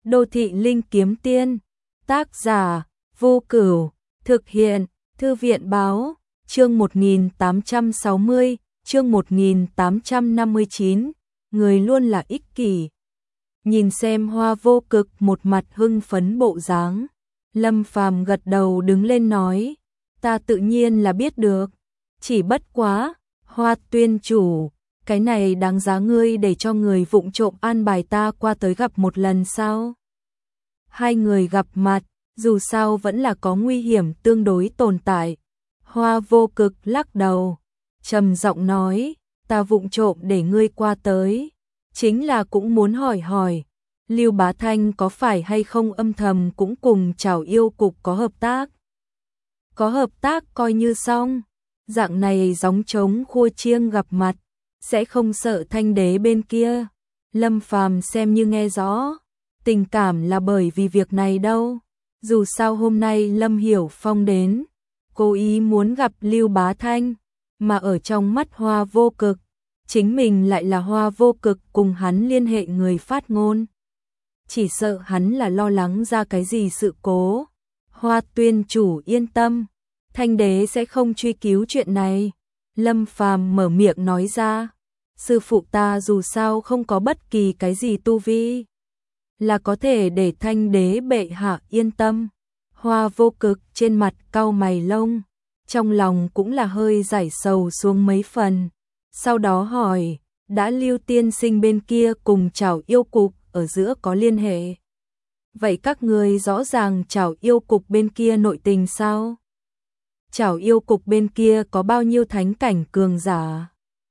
Đô thị linh kiếm tiên, tác giả, Vô Cửu, thực hiện, Thư viện báo, chương 1860, chương 1859, người luôn là ích kỷ. Nhìn xem Hoa Vô Cực một mặt hưng phấn bộ dáng, Lâm Phàm gật đầu đứng lên nói, ta tự nhiên là biết được, chỉ bất quá, Hoa tuyên chủ, cái này đáng giá ngươi để cho người vụng trộm an bài ta qua tới gặp một lần sao? Hai người gặp mặt, dù sao vẫn là có nguy hiểm tương đối tồn tại. Hoa Vô Cực lắc đầu, trầm giọng nói, ta vụng trộm để ngươi qua tới, chính là cũng muốn hỏi hỏi, Lưu Bá Thanh có phải hay không âm thầm cũng cùng Trảo Yêu Cục có hợp tác? Có hợp tác coi như xong, dạng này gióng trống khua chiêng gặp mặt, sẽ không sợ Thanh Đế bên kia. Lâm Phàm xem như nghe rõ, tình cảm là bởi vì việc này đâu. Dù sao hôm nay Lâm Hiểu Phong đến, cố ý muốn gặp Lưu Bá Thanh, mà ở trong mắt Hoa Vô Cực, chính mình lại là Hoa Vô Cực cùng hắn liên hệ người phát ngôn. Chỉ sợ hắn là lo lắng ra cái gì sự cố. Hoa tuyên chủ yên tâm, Thanh Đế sẽ không truy cứu chuyện này. Lâm Phàm mở miệng nói ra, sư phụ ta dù sao không có bất kỳ cái gì tu vi, là có thể để Thanh Đế bệ hạ yên tâm. Hoa Vô Cực trên mặt cau mày lông, trong lòng cũng là hơi giải sầu xuống mấy phần. Sau đó hỏi, đã Lưu tiên sinh bên kia cùng Trảo Yêu Cục ở giữa có liên hệ? Vậy các người rõ ràng Trảo Yêu Cục bên kia nội tình sao? Trảo Yêu Cục bên kia có bao nhiêu thánh cảnh cường giả?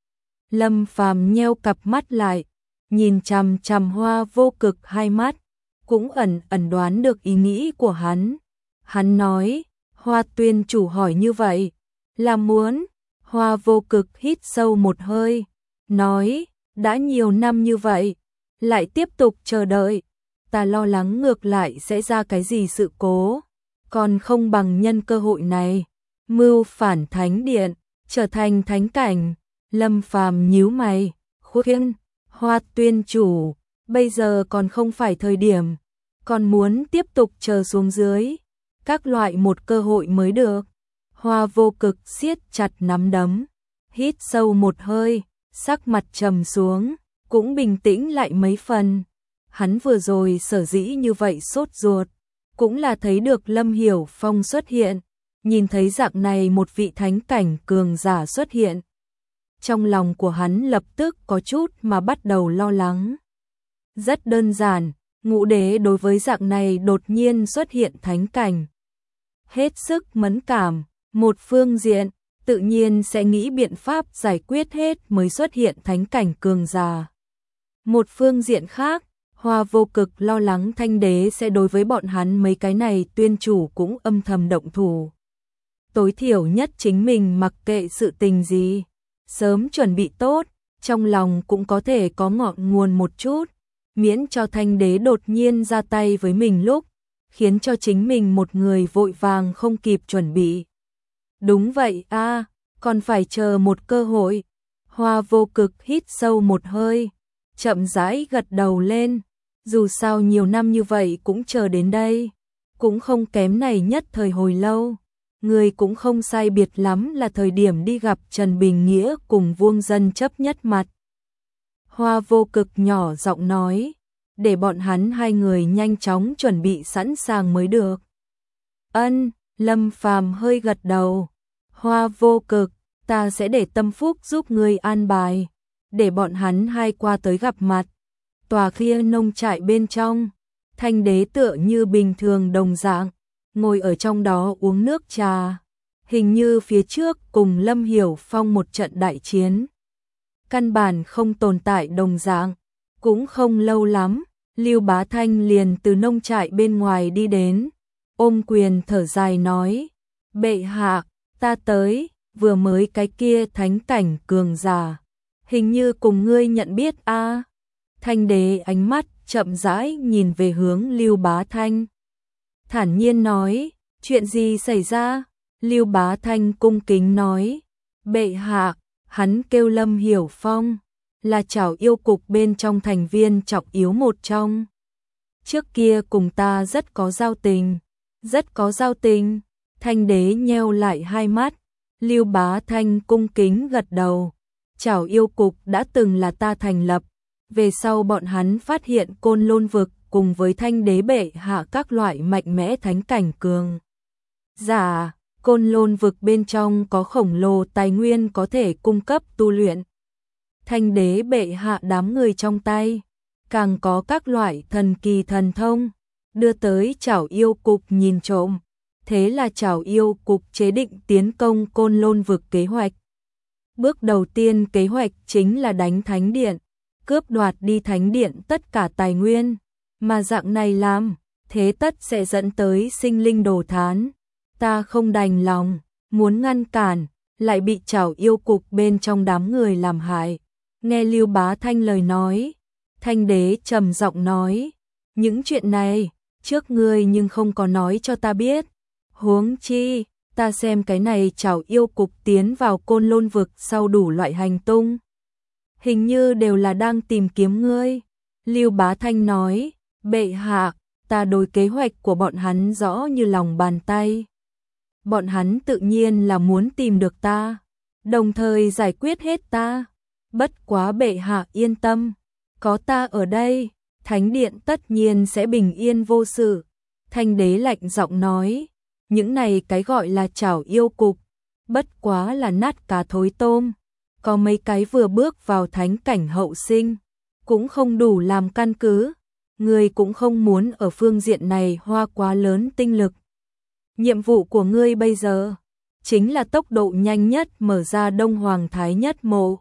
Lâm Phàm nheo cặp mắt lại, nhìn chằm chằm Hoa Vô Cực hai mắt, cũng ẩn đoán được ý nghĩ của hắn. Hắn nói, Hoa tuyên chủ hỏi như vậy, là muốn. Hoa Vô Cực hít sâu một hơi, nói, đã nhiều năm như vậy, lại tiếp tục chờ đợi, ta lo lắng ngược lại sẽ ra cái gì sự cố, còn không bằng nhân cơ hội này, mưu phản thánh điện, trở thành thánh cảnh. Lâm Phàm nhíu mày, khuyên, Hoa tuyên chủ, bây giờ còn không phải thời điểm, còn muốn tiếp tục chờ xuống dưới, các loại một cơ hội mới được. Hoa Vô Cực siết chặt nắm đấm, hít sâu một hơi, sắc mặt trầm xuống, cũng bình tĩnh lại mấy phần. Hắn vừa rồi sở dĩ như vậy sốt ruột, cũng là thấy được Lâm Hiểu Phong xuất hiện, nhìn thấy dạng này một vị thánh cảnh cường giả xuất hiện. Trong lòng của hắn lập tức có chút mà bắt đầu lo lắng. Rất đơn giản, Ngũ Đế đối với dạng này đột nhiên xuất hiện thánh cảnh, hết sức mẫn cảm. Một phương diện, tự nhiên sẽ nghĩ biện pháp giải quyết hết mới xuất hiện thánh cảnh cường giả. Một phương diện khác, Hoa Vô Cực lo lắng Thanh Đế sẽ đối với bọn hắn mấy cái này tuyên chủ cũng âm thầm động thủ. Tối thiểu nhất chính mình mặc kệ sự tình gì, sớm chuẩn bị tốt, trong lòng cũng có thể có ngọn nguồn một chút, miễn cho Thanh Đế đột nhiên ra tay với mình lúc, khiến cho chính mình một người vội vàng không kịp chuẩn bị. Đúng vậy a, còn phải chờ một cơ hội. Hoa Vô Cực hít sâu một hơi, chậm rãi gật đầu lên, dù sao nhiều năm như vậy cũng chờ đến đây, cũng không kém này nhất thời hồi lâu. Người cũng không sai biệt lắm là thời điểm đi gặp Trần Bình Nghĩa cùng Vuông Dân chấp nhất mặt. Hoa Vô Cực nhỏ giọng nói, để bọn hắn hai người nhanh chóng chuẩn bị sẵn sàng mới được. Ân, Lâm Phàm hơi gật đầu. Hoa Vô Cực, ta sẽ để Tâm Phúc giúp ngươi an bài, để bọn hắn hai qua tới gặp mặt. Tòa kia nông trại bên trong, Thanh Đế tựa như bình thường đồng dạng, ngồi ở trong đó uống nước trà, hình như phía trước cùng Lâm Hiểu Phong một trận đại chiến. Căn bản không tồn tại đồng dạng, cũng không lâu lắm, Lưu Bá Thanh liền từ nông trại bên ngoài đi đến, ôm quyền thở dài nói, bệ hạ, ta tới, vừa mới cái kia thánh cảnh cường giả, hình như cùng ngươi nhận biết a. Thanh Đế ánh mắt chậm rãi nhìn về hướng Lưu Bá Thanh, thản nhiên nói, chuyện gì xảy ra? Lưu Bá Thanh cung kính nói, bệ hạ, hắn kêu Lâm Hiểu Phong, là Trảo Yêu Cục bên trong thành viên trọng yếu một trong. trước kia cùng ta rất có giao tình, rất có giao tình. Thanh đế nheo lại hai mắt, Lưu Bá Thanh cung kính gật đầu. Chảo yêu cục đã từng là ta thành lập, về sau bọn hắn phát hiện Côn Lôn vực cùng với Thanh đế bệ hạ các loại mạnh mẽ thánh cảnh cường giả, Côn Lôn vực bên trong có khổng lồ tài nguyên có thể cung cấp tu luyện. Thanh đế bệ hạ đám người trong tay, càng có các loại thần kỳ thần thông, đưa tới Chảo yêu cục nhìn trộm. Thế là Chảo yêu cục chế định tiến công Côn Lôn vực kế hoạch. Bước đầu tiên kế hoạch chính là đánh thánh điện, cướp đoạt đi thánh điện tất cả tài nguyên, mà dạng này làm, thế tất sẽ dẫn tới sinh linh đồ thán. Ta không đành lòng, muốn ngăn cản, lại bị Chảo yêu cục bên trong đám người làm hại. Nghe Lưu Bá Thanh lời nói, Thanh đế trầm giọng nói, những chuyện này, trước ngươi nhưng không có nói cho ta biết. Huống chi, ta xem cái này Chảo yêu cục tiến vào Côn Lôn vực sau đủ loại hành tung. Hình như đều là đang tìm kiếm ngươi. Lưu Bá Thanh nói, bệ hạ, ta đối kế hoạch của bọn hắn rõ như lòng bàn tay. Bọn hắn tự nhiên là muốn tìm được ta, đồng thời giải quyết hết ta. Bất quá bệ hạ yên tâm, có ta ở đây, thánh điện tất nhiên sẽ bình yên vô sự. Thanh đế lạnh giọng nói, những này cái gọi là Chảo yêu cục, bất quá là nát cá thối tôm, có mấy cái vừa bước vào thánh cảnh hậu sinh, cũng không đủ làm căn cứ, ngươi cũng không muốn ở phương diện này hoa quá lớn tinh lực. Nhiệm vụ của ngươi bây giờ, chính là tốc độ nhanh nhất mở ra Đông Hoàng Thái Nhất Mộ,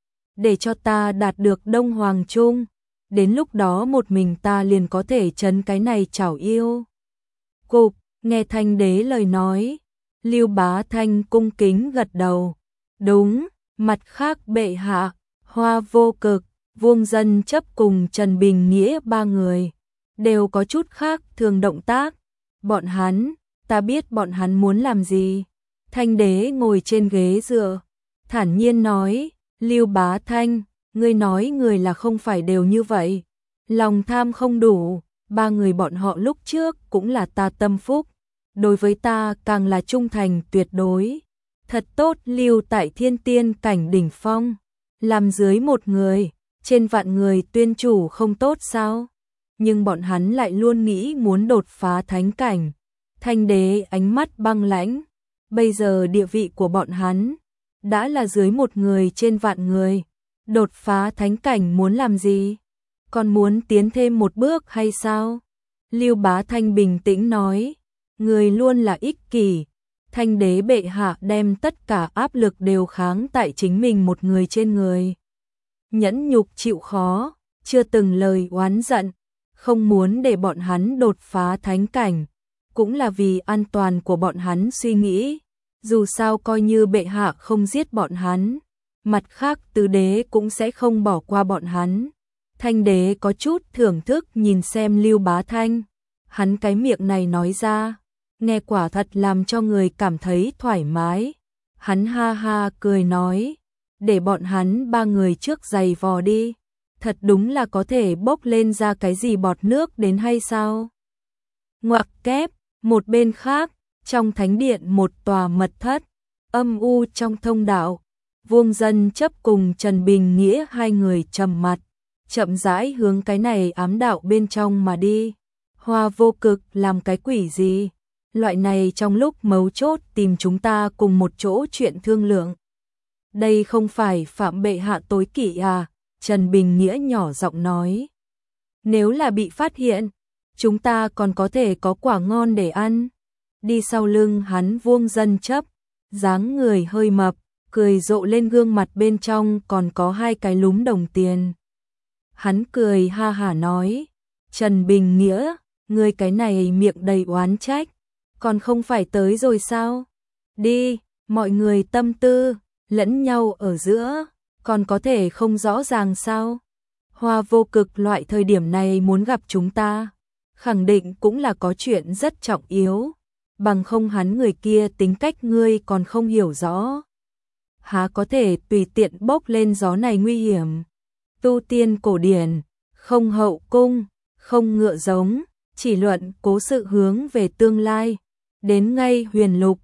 để cho ta đạt được Đông Hoàng Trung, đến lúc đó một mình ta liền có thể trấn cái này Chảo yêu cục. Nghe Thanh đế lời nói, Lưu Bá Thanh cung kính gật đầu. Đúng, mặt khác bệ hạ, Hoa Vô Cực, Vương Dân Chấp cùng Trần Bình Nghĩa ba người, đều có chút khác thường động tác. Bọn hắn, ta biết bọn hắn muốn làm gì. Thanh đế ngồi trên ghế dựa, thản nhiên nói, Lưu Bá Thanh, ngươi nói người là không phải đều như vậy. Lòng tham không đủ, ba người bọn họ lúc trước cũng là ta tâm phúc. Đối với ta càng là trung thành tuyệt đối. Thật tốt lưu tại thiên tiên cảnh đỉnh phong. Làm dưới một người, trên vạn người tuyên chủ không tốt sao? Nhưng bọn hắn lại luôn nghĩ muốn đột phá thánh cảnh. Thanh đế ánh mắt băng lãnh. Bây giờ địa vị của bọn hắn đã là dưới một người trên vạn người. Đột phá thánh cảnh muốn làm gì? Còn muốn tiến thêm một bước hay sao? Lưu Bá Thanh bình tĩnh nói. Người luôn là ích kỷ, Thanh đế bệ hạ đem tất cả áp lực đều kháng tại chính mình một người trên người. Nhẫn nhục chịu khó, chưa từng lời oán giận, không muốn để bọn hắn đột phá thánh cảnh, cũng là vì an toàn của bọn hắn suy nghĩ. Dù sao coi như bệ hạ không giết bọn hắn, mặt khác tứ đế cũng sẽ không bỏ qua bọn hắn. Thanh đế có chút thưởng thức nhìn xem Lưu Bá Thanh, hắn cái miệng này nói ra, nghe quả thật làm cho người cảm thấy thoải mái. Hắn ha ha cười nói, để bọn hắn ba người trước giày vò đi, thật đúng là có thể bốc lên ra cái gì bọt nước đến hay sao? Ngoặc kép, một bên khác, trong thánh điện một tòa mật thất, âm u trong thông đạo, Vương Dân Chấp cùng Trần Bình Nghĩa hai người trầm mặt, chậm rãi hướng cái này ám đạo bên trong mà đi. Hoa Vô Cực làm cái quỷ gì? Loại này trong lúc mấu chốt tìm chúng ta cùng một chỗ chuyện thương lượng. Đây không phải phạm bệ hạ tối kỵ à? Trần Bình Nghĩa nhỏ giọng nói. Nếu là bị phát hiện, chúng ta còn có thể có quả ngon để ăn. Đi sau lưng hắn Vương Dân Chấp, dáng người hơi mập, cười rộ lên gương mặt bên trong còn có hai cái lúm đồng tiền. Hắn cười ha hả nói, Trần Bình Nghĩa, ngươi cái này miệng đầy oán trách, còn không phải tới rồi sao? Đi, mọi người tâm tư, lẫn nhau ở giữa, còn có thể không rõ ràng sao? Hoa Vô Cực loại thời điểm này muốn gặp chúng ta, khẳng định cũng là có chuyện rất trọng yếu, bằng không hắn người kia tính cách ngươi còn không hiểu rõ. Há có thể tùy tiện bốc lên gió này nguy hiểm. Tu tiên cổ điển, không hậu cung, không ngựa giống, chỉ luận cố sự hướng về tương lai. Đến ngay Huyền Lục,